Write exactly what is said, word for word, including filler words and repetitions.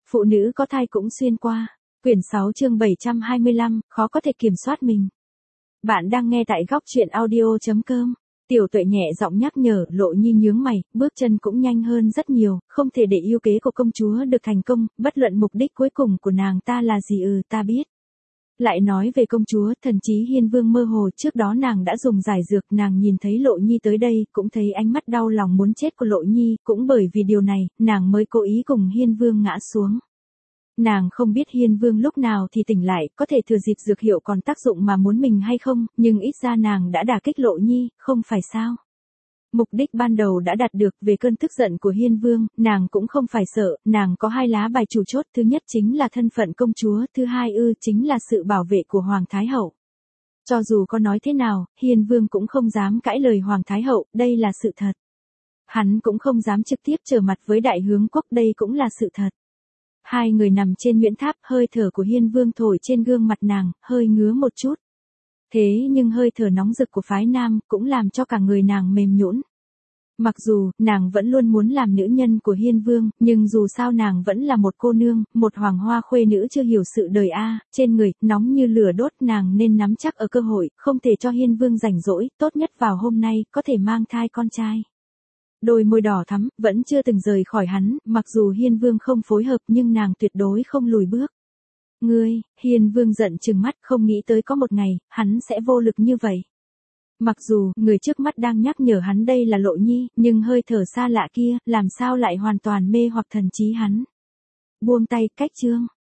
Phụ nữ có thai cũng xuyên qua. Quyển sáu chương bảy trăm hai mươi lăm, khó có thể kiểm soát mình. Bạn đang nghe tại góc truyện audio chấm com. Tiểu Tuệ nhẹ giọng nhắc nhở, Lộ Nhi nhướng mày, bước chân cũng nhanh hơn rất nhiều, không thể để yêu kế của công chúa được thành công, bất luận mục đích cuối cùng của nàng ta là gì ừ ta biết. Lại nói về công chúa, thần trí Hiên Vương mơ hồ, trước đó nàng đã dùng giải dược, nàng nhìn thấy Lộ Nhi tới đây, cũng thấy ánh mắt đau lòng muốn chết của Lộ Nhi, cũng bởi vì điều này, nàng mới cố ý cùng Hiên Vương ngã xuống. Nàng không biết Hiên Vương lúc nào thì tỉnh lại, có thể thừa dịp dược hiệu còn tác dụng mà muốn mình hay không, nhưng ít ra nàng đã đả kích Lộ Nhi, không phải sao? Mục đích ban đầu đã đạt được, về cơn tức giận của Hiên Vương, nàng cũng không phải sợ, nàng có hai lá bài chủ chốt, thứ nhất chính là thân phận công chúa, thứ hai ư chính là sự bảo vệ của Hoàng Thái Hậu. Cho dù có nói thế nào, Hiên Vương cũng không dám cãi lời Hoàng Thái Hậu, đây là sự thật. Hắn cũng không dám trực tiếp trở mặt với Đại Hướng Quốc, đây cũng là sự thật. Hai người nằm trên Nguyễn Tháp, hơi thở của Hiên Vương thổi trên gương mặt nàng, hơi ngứa một chút. Thế nhưng hơi thở nóng rực của phái nam cũng làm cho cả người nàng mềm nhũn. Mặc dù nàng vẫn luôn muốn làm nữ nhân của Hiên Vương, nhưng dù sao nàng vẫn là một cô nương, một hoàng hoa khuê nữ chưa hiểu sự đời a, trên người nóng như lửa đốt, nàng nên nắm chắc ở cơ hội, không thể cho Hiên Vương rảnh rỗi, tốt nhất vào hôm nay có thể mang thai con trai. Đôi môi đỏ thắm, vẫn chưa từng rời khỏi hắn, mặc dù Hiên Vương không phối hợp nhưng nàng tuyệt đối không lùi bước. Ngươi, Hiên Vương giận trừng mắt, không nghĩ tới có một ngày, hắn sẽ vô lực như vậy. Mặc dù, người trước mắt đang nhắc nhở hắn đây là Lộ Nhi, nhưng hơi thở xa lạ kia, làm sao lại hoàn toàn mê hoặc thần trí hắn. Buông tay, cách chương.